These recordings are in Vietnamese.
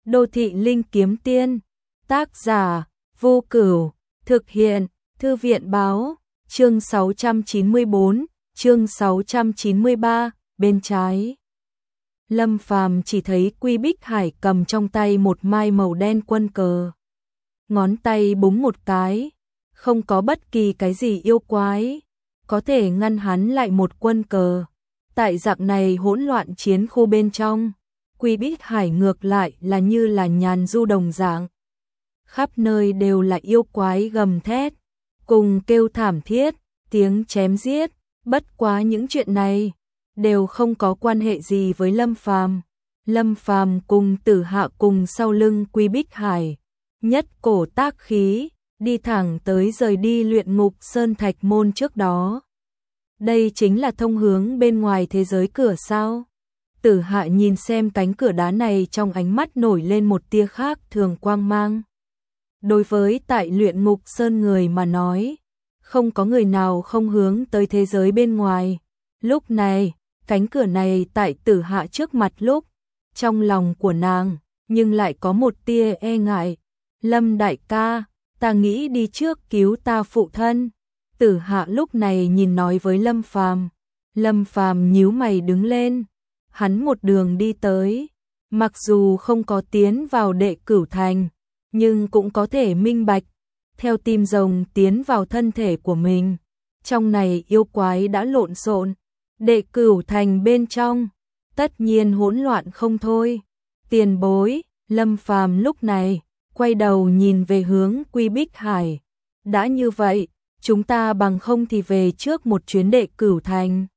Đô thị linh kiếm tiên, tác giả, Vô Cửu, thực hiện, Thư viện báo, chương 694, chương 693, bên trái. Lâm Phàm chỉ thấy Quy Bích Hải cầm trong tay một mai màu đen quân cờ. Ngón tay búng một cái, không có bất kỳ cái gì yêu quái có thể ngăn hắn lại một quân cờ. Tại dạng này hỗn loạn chiến khu bên trong, Quy Bích Hải ngược lại là như là nhàn du đồng dạng. Khắp nơi đều là yêu quái gầm thét, cùng kêu thảm thiết, tiếng chém giết, bất quá những chuyện này đều không có quan hệ gì với Lâm Phàm. Lâm Phàm cùng Tử Hạ cùng sau lưng Quy Bích Hải, nhất cổ tác khí, đi thẳng tới rời đi Luyện Ngục Sơn Thạch môn trước đó. Đây chính là thông hướng bên ngoài thế giới cửa sao? Tử Hạ nhìn xem cánh cửa đá này, trong ánh mắt nổi lên một tia khác thường quang mang. Đối với tại Luyện Ngục Sơn người mà nói, không có người nào không hướng tới thế giới bên ngoài. Lúc này, cánh cửa này tại Tử Hạ trước mặt lúc, trong lòng của nàng, nhưng lại có một tia e ngại. Lâm đại ca, ta nghĩ đi trước cứu ta phụ thân. Tử Hạ lúc này nhìn nói với Lâm Phàm. Lâm Phàm nhíu mày đứng lên. Hắn một đường đi tới, mặc dù không có tiến vào Đệ Cửu Thành, nhưng cũng có thể minh bạch, theo tim rồng tiến vào thân thể của mình. Trong này yêu quái đã lộn xộn, Đệ Cửu Thành bên trong, tất nhiên hỗn loạn không thôi. Tiền bối, Lâm Phàm lúc này, quay đầu nhìn về hướng Quy Bích Hải. Đã như vậy, chúng ta bằng không thì về trước một chuyến Đệ Cửu Thành.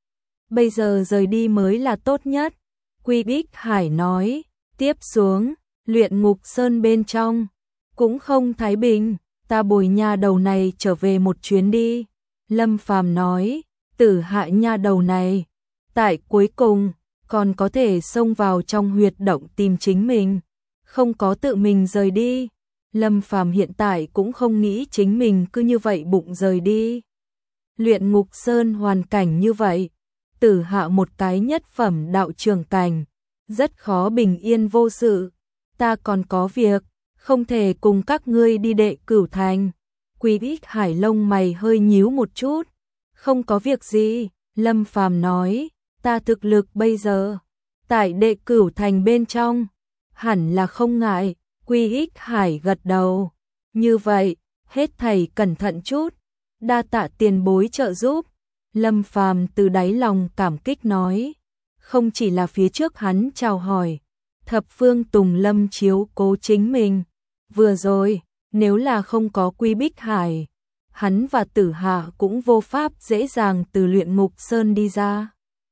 Bây giờ rời đi mới là tốt nhất. Quy Bích Hải nói, tiếp xuống, Luyện Ngục Sơn bên trong, cũng không thái bình, ta bồi nha đầu này trở về một chuyến đi. Lâm Phàm nói, Tử Hạ nha đầu này, tại cuối cùng, còn có thể xông vào trong huyệt động tìm chính mình, không có tự mình rời đi. Lâm Phàm hiện tại cũng không nghĩ chính mình cứ như vậy bụng rời đi. Luyện Ngục Sơn hoàn cảnh như vậy, Tử Hạ một cái nhất phẩm đạo trường cảnh, rất khó bình yên vô sự. Ta còn có việc, không thể cùng các ngươi đi Đệ Cửu Thành. Quy Bích Hải lông mày hơi nhíu một chút. Không có việc gì, Lâm Phàm nói, ta thực lực bây giờ, tại Đệ Cửu Thành bên trong, hẳn là không ngại. Quy Bích Hải gật đầu. Như vậy, hết thảy cẩn thận chút, đa tạ tiền bối trợ giúp. Lâm Phàm từ đáy lòng cảm kích nói. Không chỉ là phía trước hắn chào hỏi, thập phương Tùng Lâm chiếu cố chính mình. Vừa rồi, nếu là không có Quy Bích Hải, hắn và Tử Hạ cũng vô pháp dễ dàng từ Luyện Ngục Sơn đi ra.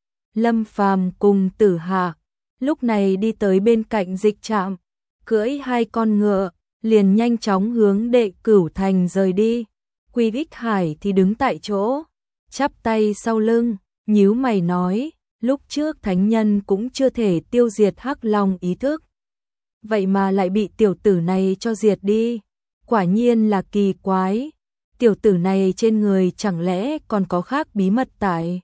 Lâm Phàm cùng Tử Hạ, lúc này đi tới bên cạnh dịch trạm, cưỡi hai con ngựa, liền nhanh chóng hướng Đệ Cửu Thành rời đi. Quy Bích Hải thì đứng tại chỗ, chắp tay sau lưng, nhíu mày nói, lúc trước thánh nhân cũng chưa thể tiêu diệt Hắc Long ý thức. Vậy mà lại bị tiểu tử này cho diệt đi, quả nhiên là kỳ quái. Tiểu tử này trên người chẳng lẽ còn có khác bí mật tại.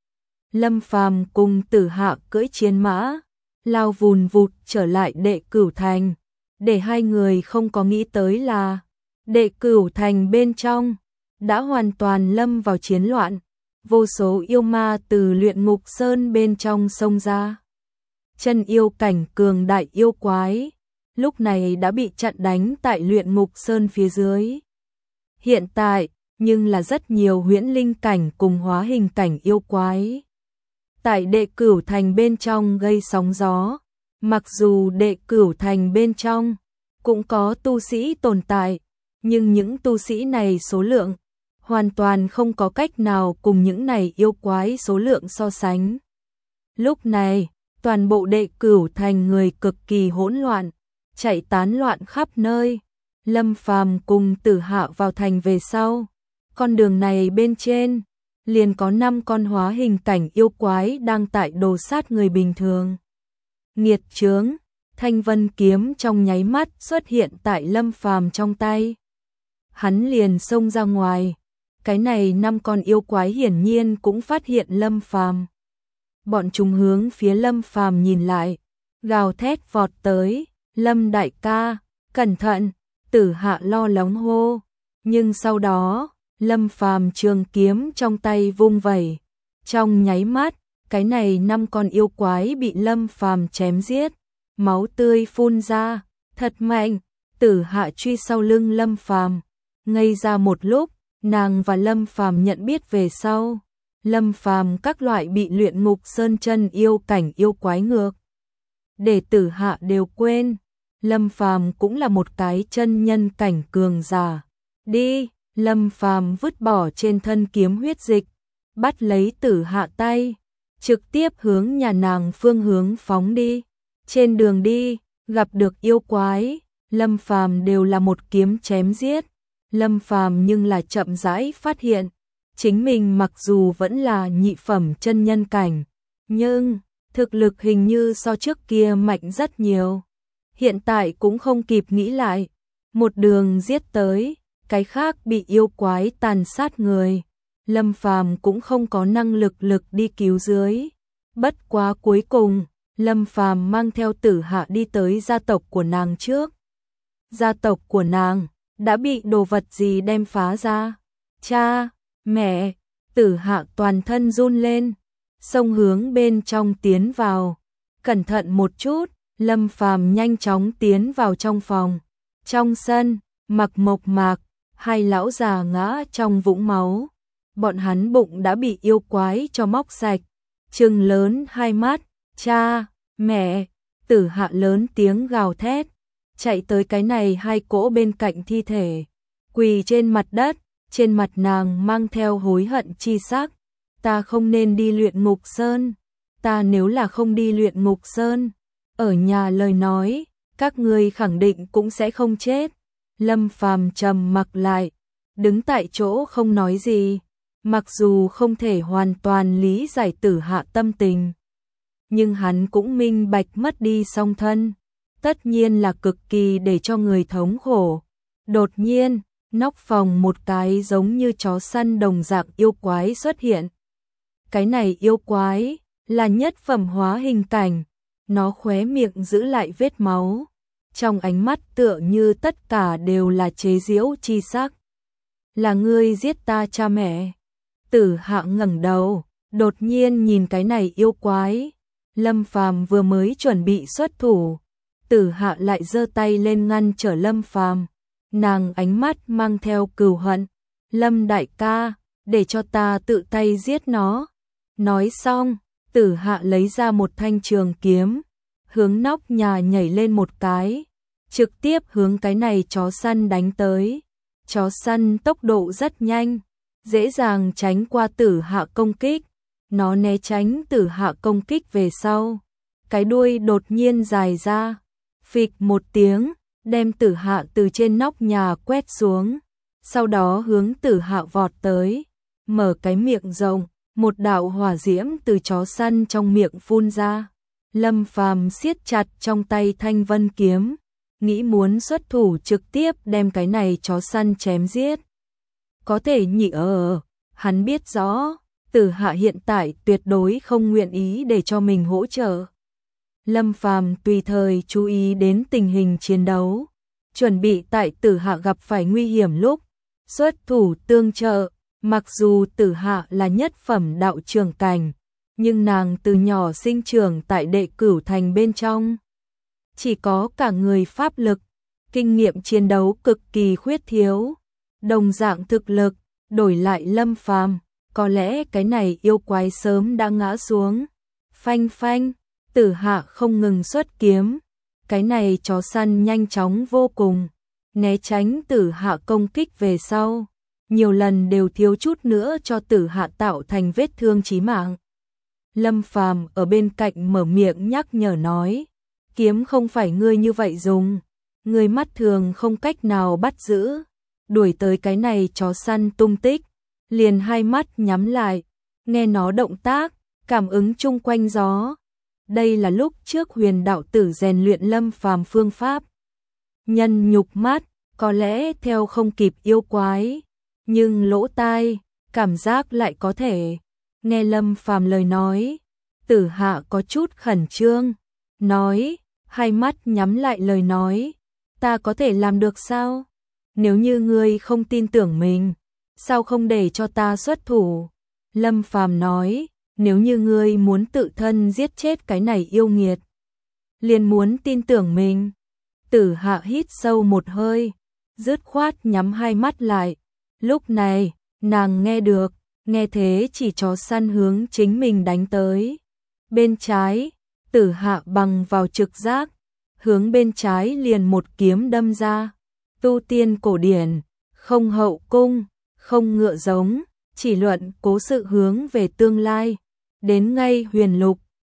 Lâm Phàm cùng Tử Hạ cưỡi chiến mã, lao vùn vụt trở lại Đệ Cửu Thành. Để hai người không có nghĩ tới là, Đệ Cửu Thành bên trong đã hoàn toàn lâm vào chiến loạn, vô số yêu ma từ Luyện Ngục Sơn bên trong xông ra. Chân yêu cảnh cường đại yêu quái, lúc này đã bị chặn đánh tại Luyện Ngục Sơn phía dưới. Hiện tại, nhưng là rất nhiều huyễn linh cảnh cùng hóa hình cảnh yêu quái. Tại Đệ Cửu Thành bên trong gây sóng gió, mặc dù Đệ Cửu Thành bên trong cũng có tu sĩ tồn tại, nhưng những tu sĩ này số lượng hoàn toàn không có cách nào cùng những này yêu quái số lượng so sánh. Lúc này, toàn bộ Đệ Cửu Thành người cực kỳ hỗn loạn, chạy tán loạn khắp nơi. Lâm Phàm cùng Tử Hạ vào thành về sau, con đường này bên trên liền có 5 con hóa hình cảnh yêu quái đang tại đồ sát người bình thường. Nghiệt chướng, Thanh Vân kiếm trong nháy mắt xuất hiện tại Lâm Phàm trong tay. Hắn liền xông ra ngoài. Cái này 5 con yêu quái hiển nhiên cũng phát hiện Lâm Phàm. Bọn chúng hướng phía Lâm Phàm nhìn lại, gào thét vọt tới, Lâm đại ca, cẩn thận, Tử Hạ lo lắng hô. Nhưng sau đó, Lâm Phàm trường kiếm trong tay vung vẩy. Trong nháy mắt, cái này 5 con yêu quái bị Lâm Phàm chém giết, máu tươi phun ra, thật mạnh. Tử Hạ truy sau lưng Lâm Phàm, ngây ra một lúc, nàng và Lâm Phàm nhận biết về sau. Lâm Phàm các loại bị luyện ngục sơn chân yêu cảnh yêu quái ngược, để Tử Hạ đều quên. Lâm Phàm cũng là một cái chân nhân cảnh cường giả. Đi, Lâm Phàm vứt bỏ trên thân kiếm huyết dịch, bắt lấy Tử Hạ tay, trực tiếp hướng nhà nàng phương hướng phóng đi. Trên đường đi, gặp được yêu quái, Lâm Phàm đều là một kiếm chém giết. Lâm Phàm nhưng là chậm rãi phát hiện, chính mình mặc dù vẫn là nhị phẩm chân nhân cảnh, nhưng thực lực hình như so trước kia mạnh rất nhiều. Hiện tại cũng không kịp nghĩ lại, một đường giết tới, cái khác bị yêu quái tàn sát người, Lâm Phàm cũng không có năng lực đi cứu dưới. Bất quá cuối cùng, Lâm Phàm mang theo Tử Hạ đi tới gia tộc của nàng trước. Gia tộc của nàng đã bị đồ vật gì đem phá ra? Cha, mẹ, Tử Hạ toàn thân run lên, xông hướng bên trong tiến vào. Cẩn thận một chút, Lâm Phàm nhanh chóng tiến vào trong phòng. Trong sân, Mặc Mộc Mạc, hai lão già ngã trong vũng máu. Bọn hắn bụng đã bị yêu quái cho móc sạch, trừng lớn hai mắt. Cha, mẹ, Tử Hạ lớn tiếng gào thét, chạy tới cái này hai cỗ bên cạnh thi thể, quỳ trên mặt đất, trên mặt nàng mang theo hối hận chi sắc. Ta không nên đi luyện ngục sơn, ta nếu là không đi luyện ngục sơn, ở nhà lời nói, các ngươi khẳng định cũng sẽ không chết. Lâm Phàm trầm mặc lại, đứng tại chỗ không nói gì, mặc dù không thể hoàn toàn lý giải Tử Hạ tâm tình, nhưng hắn cũng minh bạch mất đi song thân, tất nhiên là cực kỳ để cho người thống khổ. Đột nhiên, nóc phòng một cái giống như chó săn đồng dạng yêu quái xuất hiện. Cái này yêu quái là nhất phẩm hóa hình cảnh, nó khóe miệng giữ lại vết máu, trong ánh mắt tựa như tất cả đều là chế giễu chi sắc. Là ngươi giết ta cha mẹ? Tử Hạ ngẩng đầu, đột nhiên nhìn cái này yêu quái. Lâm Phàm vừa mới chuẩn bị xuất thủ, Tử Hạ lại giơ tay lên ngăn trở Lâm Phàm. Nàng ánh mắt mang theo cừu hận. Lâm đại ca, để cho ta tự tay giết nó. Nói xong, Tử Hạ lấy ra một thanh trường kiếm, hướng nóc nhà nhảy lên một cái, trực tiếp hướng cái này chó săn đánh tới. Chó săn tốc độ rất nhanh, dễ dàng tránh qua Tử Hạ công kích. Nó né tránh Tử Hạ công kích về sau, cái đuôi đột nhiên dài ra, phịch một tiếng, đem Tử Hạ từ trên nóc nhà quét xuống, sau đó hướng Tử Hạ vọt tới, mở cái miệng rộng, một đạo hỏa diễm từ chó săn trong miệng phun ra. Lâm Phàm siết chặt trong tay thanh vân kiếm, nghĩ muốn xuất thủ trực tiếp đem cái này chó săn chém giết. Có thể nhị hắn biết rõ, Tử Hạ hiện tại tuyệt đối không nguyện ý để cho mình hỗ trợ. Lâm Phàm tùy thời chú ý đến tình hình chiến đấu, chuẩn bị tại Tử Hạ gặp phải nguy hiểm lúc xuất thủ tương trợ. Mặc dù Tử Hạ là nhất phẩm đạo trưởng cảnh, nhưng nàng từ nhỏ sinh trưởng tại Đệ Cửu Thành bên trong, chỉ có cả người pháp lực, kinh nghiệm chiến đấu cực kỳ khuyết thiếu. Đồng dạng thực lực, đổi lại Lâm Phàm, có lẽ cái này yêu quái sớm đã ngã xuống. Phanh phanh, Tử Hạ không ngừng xuất kiếm, cái này chó săn nhanh chóng vô cùng, né tránh Tử Hạ công kích về sau, nhiều lần đều thiếu chút nữa cho Tử Hạ tạo thành vết thương chí mạng. Lâm Phàm ở bên cạnh mở miệng nhắc nhở nói, kiếm không phải ngươi như vậy dùng, ngươi mắt thường không cách nào bắt giữ. Đuổi tới cái này chó săn tung tích, liền hai mắt nhắm lại, nghe nó động tác, cảm ứng chung quanh gió. Đây là lúc trước Huyền đạo tử rèn luyện Lâm Phàm phương pháp. Nhân nhục mắt, có lẽ theo không kịp yêu quái, nhưng lỗ tai, cảm giác lại có thể. Nghe Lâm Phàm lời nói, Tử Hạ có chút khẩn trương, nói, hai mắt nhắm lại lời nói, ta có thể làm được sao? Nếu như ngươi không tin tưởng mình, sao không để cho ta xuất thủ? Lâm Phàm nói, nếu như ngươi muốn tự thân giết chết cái này yêu nghiệt, liền muốn tin tưởng mình. Tử Hạ hít sâu một hơi, dứt khoát nhắm hai mắt lại. Lúc này, nàng nghe được, nghe thế chỉ chó săn hướng chính mình đánh tới. Bên trái, Tử Hạ bằng vào trực giác, hướng bên trái liền một kiếm đâm ra. Tu tiên cổ điển, không hậu cung, không ngựa giống, chỉ luận cố sự hướng về tương lai. Đến ngay huyền lục,